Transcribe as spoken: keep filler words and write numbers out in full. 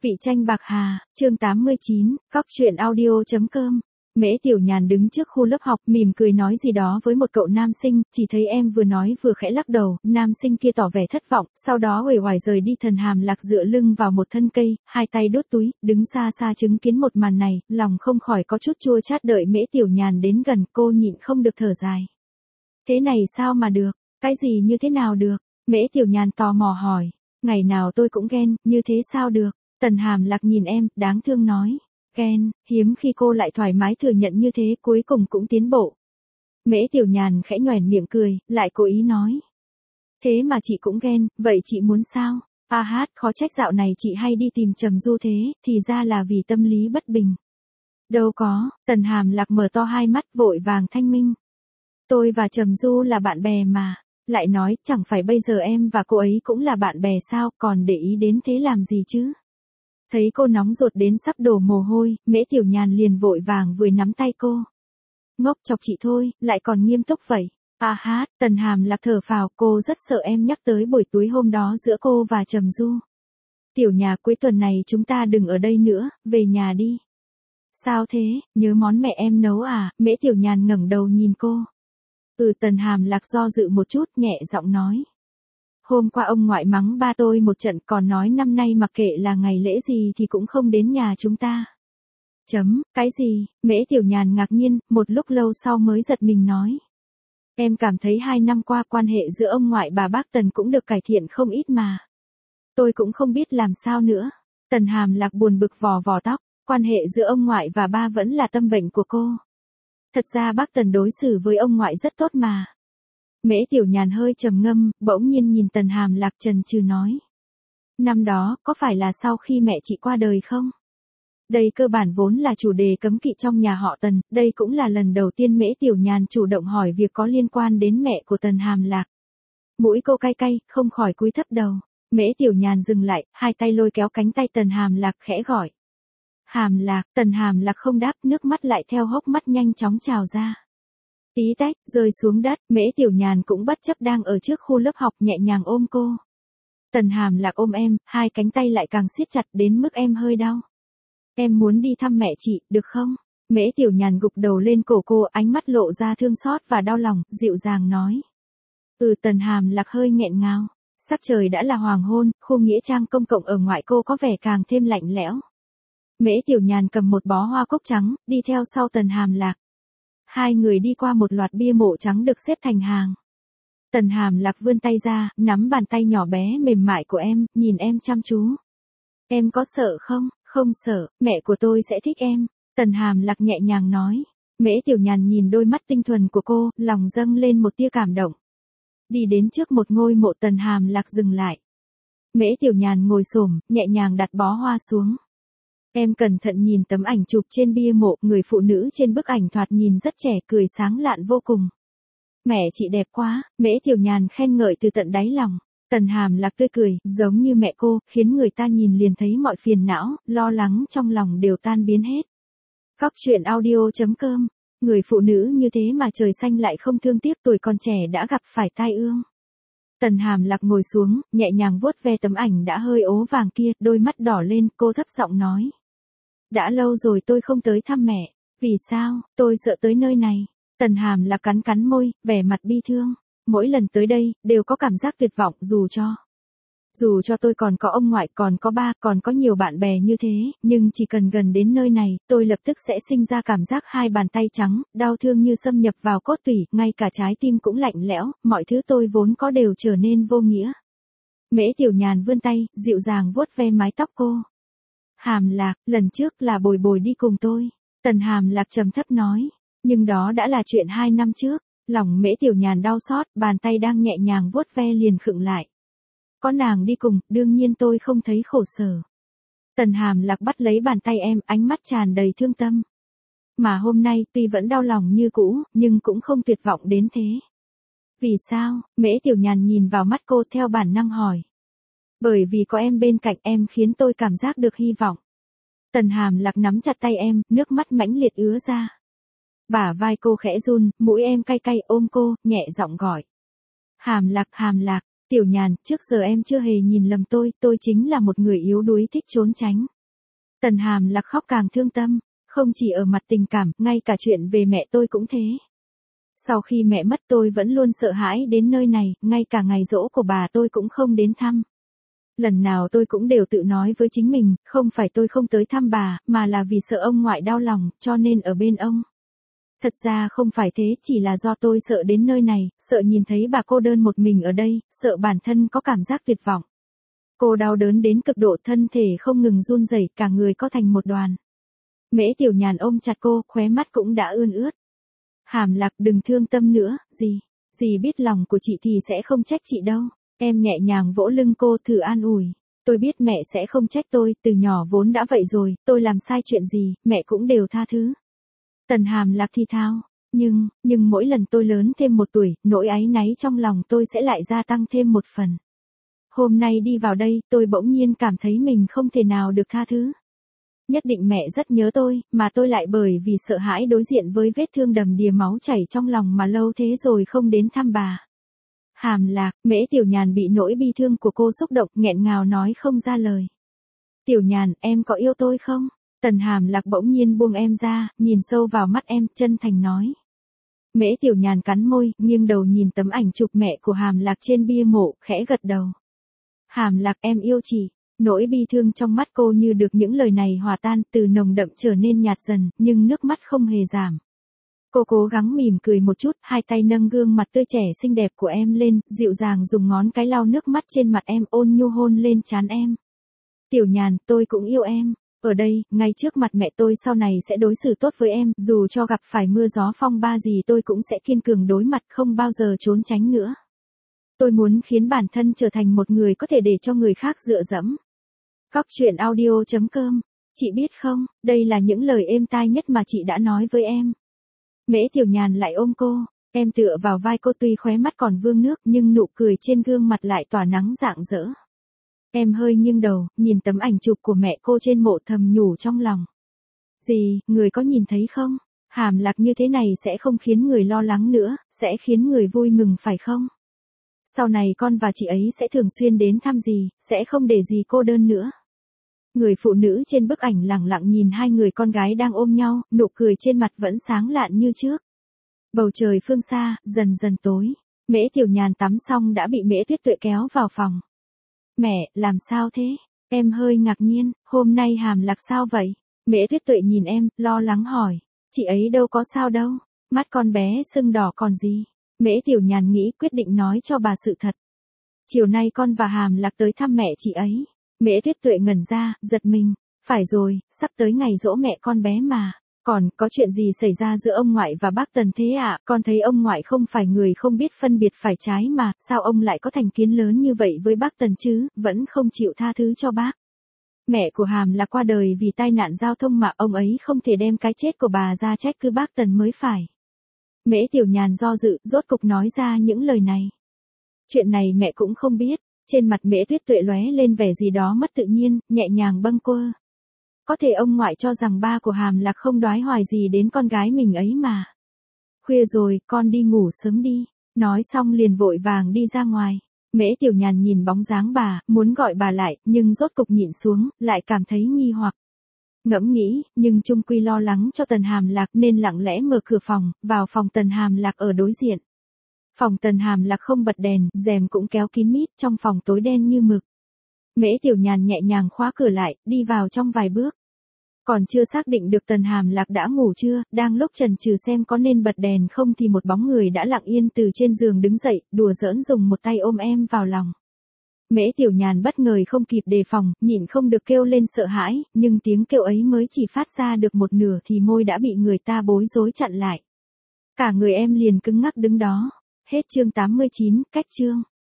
Vị tranh bạc hà, chương tám mươi chín, cóc truyện audio chấm com. Mễ Tiểu Nhàn đứng trước khu lớp học, mỉm cười nói gì đó với một cậu nam sinh, chỉ thấy em vừa nói vừa khẽ lắc đầu, nam sinh kia tỏ vẻ thất vọng, sau đó uể oải rời đi. Tần Hàm Lạc dựa lưng vào một thân cây, hai tay đốt túi, đứng xa xa chứng kiến một màn này, lòng không khỏi có chút chua chát. Đợi Mễ Tiểu Nhàn đến gần, cô nhịn không được thở dài. Thế này sao mà được, cái gì như thế nào được? Mễ Tiểu Nhàn tò mò hỏi. Ngày nào tôi cũng ghen, như thế sao được? Tần Hàm Lạc nhìn em, đáng thương nói. Ghen, hiếm khi cô lại thoải mái thừa nhận như thế, cuối cùng cũng tiến bộ. Mễ Tiểu Nhàn khẽ nhoẻn miệng cười, lại cố ý nói. Thế mà chị cũng ghen, vậy chị muốn sao? A hát, khó trách dạo này chị hay đi tìm Trầm Du thế, thì ra là vì tâm lý bất bình. Đâu có, Tần Hàm Lạc mở to hai mắt vội vàng thanh minh. Tôi và Trầm Du là bạn bè mà. Lại nói, chẳng phải bây giờ em và cô ấy cũng là bạn bè sao, còn để ý đến thế làm gì chứ? Thấy cô nóng ruột đến sắp đổ mồ hôi, Mễ Tiểu Nhàn liền vội vàng vừa nắm tay cô. Ngốc chọc chị thôi, lại còn nghiêm túc vậy. À hát, Tần Hàm Lạc thở phào, cô rất sợ em nhắc tới buổi tối hôm đó giữa cô và Trầm Du. Tiểu Nhà, cuối tuần này chúng ta đừng ở đây nữa, về nhà đi. Sao thế, nhớ món mẹ em nấu à? Mễ Tiểu Nhàn ngẩng đầu nhìn cô. Ừ, Tần Hàm Lạc do dự một chút, nhẹ giọng nói. Hôm qua ông ngoại mắng ba tôi một trận, còn nói năm nay mặc kệ là ngày lễ gì thì cũng không đến nhà chúng ta. Chấm, cái gì? Mễ Tiểu Nhàn ngạc nhiên, một lúc lâu sau mới giật mình nói. Em cảm thấy hai năm qua quan hệ giữa ông ngoại bà bác Tần cũng được cải thiện không ít mà. Tôi cũng không biết làm sao nữa. Tần Hàm Lạc buồn bực vò vò tóc, quan hệ giữa ông ngoại và ba vẫn là tâm bệnh của cô. Thật ra bác Tần đối xử với ông ngoại rất tốt mà. Mễ Tiểu Nhàn hơi trầm ngâm, bỗng nhiên nhìn Tần Hàm Lạc chần chừ nói. Năm đó, có phải là sau khi mẹ chị qua đời không? Đây cơ bản vốn là chủ đề cấm kỵ trong nhà họ Tần, đây cũng là lần đầu tiên Mễ Tiểu Nhàn chủ động hỏi việc có liên quan đến mẹ của Tần Hàm Lạc. Mũi cô cay cay, không khỏi cúi thấp đầu. Mễ Tiểu Nhàn dừng lại, hai tay lôi kéo cánh tay Tần Hàm Lạc khẽ gọi. Hàm Lạc, Tần Hàm Lạc không đáp, nước mắt lại theo hốc mắt nhanh chóng trào ra. Tí tách, rơi xuống đất, Mễ Tiểu Nhàn cũng bất chấp đang ở trước khu lớp học nhẹ nhàng ôm cô. Tần Hàm Lạc ôm em, hai cánh tay lại càng siết chặt đến mức em hơi đau. Em muốn đi thăm mẹ chị, được không? Mễ Tiểu Nhàn gục đầu lên cổ cô, ánh mắt lộ ra thương xót và đau lòng, dịu dàng nói. Ừ, Tần Hàm Lạc hơi nghẹn ngào. Sắc trời đã là hoàng hôn, khu nghĩa trang công cộng ở ngoại cô có vẻ càng thêm lạnh lẽo. Mễ Tiểu Nhàn cầm một bó hoa cúc trắng, đi theo sau Tần Hàm Lạc. Hai người đi qua một loạt bia mộ trắng được xếp thành hàng. Tần Hàm Lạc vươn tay ra, nắm bàn tay nhỏ bé mềm mại của em, nhìn em chăm chú. Em có sợ không? Không sợ, mẹ của tôi sẽ thích em. Tần Hàm Lạc nhẹ nhàng nói. Mễ Tiểu Nhàn nhìn đôi mắt tinh thuần của cô, lòng dâng lên một tia cảm động. Đi đến trước một ngôi mộ, Tần Hàm Lạc dừng lại. Mễ Tiểu Nhàn ngồi xổm, nhẹ nhàng đặt bó hoa xuống. Em cẩn thận nhìn tấm ảnh chụp trên bia mộ, người phụ nữ trên bức ảnh thoạt nhìn rất trẻ, cười sáng lạn vô cùng. Mẹ chị đẹp quá, Mễ Tiểu Nhàn khen ngợi từ tận đáy lòng. Tần Hàm Lạc tươi cười, giống như mẹ cô, khiến người ta nhìn liền thấy mọi phiền não, lo lắng trong lòng đều tan biến hết. Cóc truyện audio chấm com. Người phụ nữ như thế mà trời xanh lại không thương tiếc tuổi còn trẻ đã gặp phải tai ương. Tần Hàm Lạc ngồi xuống, nhẹ nhàng vuốt ve tấm ảnh đã hơi ố vàng kia, đôi mắt đỏ lên, cô thấp giọng nói. Đã lâu rồi tôi không tới thăm mẹ. Vì sao? Tôi sợ tới nơi này. Tần Hàm Lạc cắn cắn môi, vẻ mặt bi thương. Mỗi lần tới đây, đều có cảm giác tuyệt vọng, dù cho. Dù cho tôi còn có ông ngoại, còn có ba, còn có nhiều bạn bè như thế, nhưng chỉ cần gần đến nơi này, tôi lập tức sẽ sinh ra cảm giác hai bàn tay trắng, đau thương như xâm nhập vào cốt tủy, ngay cả trái tim cũng lạnh lẽo, mọi thứ tôi vốn có đều trở nên vô nghĩa. Mễ Tiểu Nhàn vươn tay, dịu dàng vuốt ve mái tóc cô. Hàm Lạc, lần trước là Bồi Bồi đi cùng tôi. Tần Hàm Lạc trầm thấp nói. Nhưng đó đã là chuyện hai năm trước. Lòng Mễ Tiểu Nhàn đau xót, bàn tay đang nhẹ nhàng vuốt ve liền khựng lại. Có nàng đi cùng, đương nhiên tôi không thấy khổ sở. Tần Hàm Lạc bắt lấy bàn tay em, ánh mắt tràn đầy thương tâm. Mà hôm nay, tuy vẫn đau lòng như cũ, nhưng cũng không tuyệt vọng đến thế. Vì sao? Mễ Tiểu Nhàn nhìn vào mắt cô theo bản năng hỏi. Bởi vì có em bên cạnh em khiến tôi cảm giác được hy vọng. Tần Hàm Lạc nắm chặt tay em, nước mắt mãnh liệt ứa ra. Bả vai cô khẽ run, mũi em cay cay, ôm cô, nhẹ giọng gọi. Hàm Lạc, Hàm Lạc, Tiểu Nhàn, trước giờ em chưa hề nhìn lầm tôi, tôi chính là một người yếu đuối thích trốn tránh. Tần Hàm Lạc khóc càng thương tâm, không chỉ ở mặt tình cảm, ngay cả chuyện về mẹ tôi cũng thế. Sau khi mẹ mất tôi vẫn luôn sợ hãi đến nơi này, ngay cả ngày giỗ của bà tôi cũng không đến thăm. Lần nào tôi cũng đều tự nói với chính mình, không phải tôi không tới thăm bà, mà là vì sợ ông ngoại đau lòng, cho nên ở bên ông. Thật ra không phải thế, chỉ là do tôi sợ đến nơi này, sợ nhìn thấy bà cô đơn một mình ở đây, sợ bản thân có cảm giác tuyệt vọng. Cô đau đớn đến cực độ, thân thể không ngừng run rẩy, cả người co thành một đoàn. Mễ Tiểu Nhàn ôm chặt cô, khóe mắt cũng đã ươn ướt. Hàm Lạc, đừng thương tâm nữa, dì, dì biết lòng của chị thì sẽ không trách chị đâu. Em nhẹ nhàng vỗ lưng cô, thử an ủi. Tôi biết mẹ sẽ không trách tôi, từ nhỏ vốn đã vậy rồi, tôi làm sai chuyện gì, mẹ cũng đều tha thứ. Tần Hàm Lạc thì thào, nhưng, nhưng mỗi lần tôi lớn thêm một tuổi, nỗi áy náy trong lòng tôi sẽ lại gia tăng thêm một phần. Hôm nay đi vào đây, tôi bỗng nhiên cảm thấy mình không thể nào được tha thứ. Nhất định mẹ rất nhớ tôi, mà tôi lại bởi vì sợ hãi đối diện với vết thương đầm đìa máu chảy trong lòng mà lâu thế rồi không đến thăm bà. Hàm Lạc, Mễ Tiểu Nhàn bị nỗi bi thương của cô xúc động, nghẹn ngào nói không ra lời. Tiểu Nhàn, em có yêu tôi không? Tần Hàm Lạc bỗng nhiên buông em ra, nhìn sâu vào mắt em, chân thành nói. Mễ Tiểu Nhàn cắn môi, nghiêng đầu nhìn tấm ảnh chụp mẹ của Hàm Lạc trên bia mộ, khẽ gật đầu. Hàm Lạc, em yêu chị. Nỗi bi thương trong mắt cô như được những lời này hòa tan, từ nồng đậm trở nên nhạt dần, nhưng nước mắt không hề giảm. Cô cố gắng mỉm cười một chút, hai tay nâng gương mặt tươi trẻ xinh đẹp của em lên, dịu dàng dùng ngón cái lau nước mắt trên mặt em, ôn nhu hôn lên trán em. Tiểu Nhàn, tôi cũng yêu em. Ở đây, ngay trước mặt mẹ tôi sau này sẽ đối xử tốt với em, dù cho gặp phải mưa gió phong ba gì tôi cũng sẽ kiên cường đối mặt, không bao giờ trốn tránh nữa. Tôi muốn khiến bản thân trở thành một người có thể để cho người khác dựa dẫm. Cóc truyện audio chấm com. Chị biết không, đây là những lời êm tai nhất mà chị đã nói với em. Mễ Tiểu Nhàn lại ôm cô, em tựa vào vai cô, tuy khóe mắt còn vương nước nhưng nụ cười trên gương mặt lại tỏa nắng rạng rỡ. Em hơi nghiêng đầu, nhìn tấm ảnh chụp của mẹ cô trên mộ, thầm nhủ trong lòng. Dì, người có nhìn thấy không? Hàm Lạc như thế này sẽ không khiến người lo lắng nữa, sẽ khiến người vui mừng phải không? Sau này con và chị ấy sẽ thường xuyên đến thăm dì, sẽ không để dì cô đơn nữa. Người phụ nữ trên bức ảnh lẳng lặng nhìn hai người con gái đang ôm nhau, nụ cười trên mặt vẫn sáng lạn như trước. Bầu trời phương xa, dần dần tối. Mễ Tiểu Nhàn tắm xong đã bị Mễ Tuyết Tuệ kéo vào phòng. Mẹ, làm sao thế? Em hơi ngạc nhiên, hôm nay Hàm Lạc sao vậy? Mễ Tuyết Tuệ nhìn em, lo lắng hỏi. Chị ấy đâu có sao đâu, mắt con bé sưng đỏ còn gì. Mễ Tiểu Nhàn nghĩ, quyết định nói cho bà sự thật. Chiều nay con và Hàm Lạc tới thăm mẹ chị ấy. Mễ Tuyết Tuệ ngẩn ra, giật mình. Phải rồi, sắp tới ngày giỗ mẹ con bé mà. Còn, có chuyện gì xảy ra giữa ông ngoại và bác Tần thế ạ? À? Con thấy ông ngoại không phải người không biết phân biệt phải trái mà, sao ông lại có thành kiến lớn như vậy với bác Tần chứ, vẫn không chịu tha thứ cho bác. Mẹ của Hàm Lạc qua đời vì tai nạn giao thông mà ông ấy không thể đem cái chết của bà ra trách cứ bác Tần mới phải. Mễ Tiểu Nhàn do dự, rốt cục nói ra những lời này. Chuyện này mẹ cũng không biết. Trên mặt Mễ Tuyết Tuệ lóe lên vẻ gì đó mất tự nhiên, nhẹ nhàng bâng quơ. Có thể ông ngoại cho rằng ba của Hàm Lạc không đoái hoài gì đến con gái mình ấy mà. Khuya rồi, con đi ngủ sớm đi. Nói xong liền vội vàng đi ra ngoài. Mễ Tiểu Nhàn nhìn bóng dáng bà, muốn gọi bà lại, nhưng rốt cục nhịn xuống, lại cảm thấy nghi hoặc. Ngẫm nghĩ, nhưng chung quy lo lắng cho Tần Hàm Lạc nên lặng lẽ mở cửa phòng, vào phòng Tần Hàm Lạc ở đối diện. Phòng Tần Hàm Lạc không bật đèn, rèm cũng kéo kín mít, trong phòng tối đen như mực. Mễ Tiểu Nhàn nhẹ nhàng khóa cửa lại, đi vào trong vài bước. Còn chưa xác định được Tần Hàm Lạc đã ngủ chưa, đang lúc chần chừ xem có nên bật đèn không thì một bóng người đã lặng yên từ trên giường đứng dậy, đùa giỡn dùng một tay ôm em vào lòng. Mễ Tiểu Nhàn bất ngờ không kịp đề phòng, nhịn không được kêu lên sợ hãi, nhưng tiếng kêu ấy mới chỉ phát ra được một nửa thì môi đã bị người ta bối rối chặn lại. Cả người em liền cứng ngắc đứng đó. Hết chương tám mươi chín, cách chương.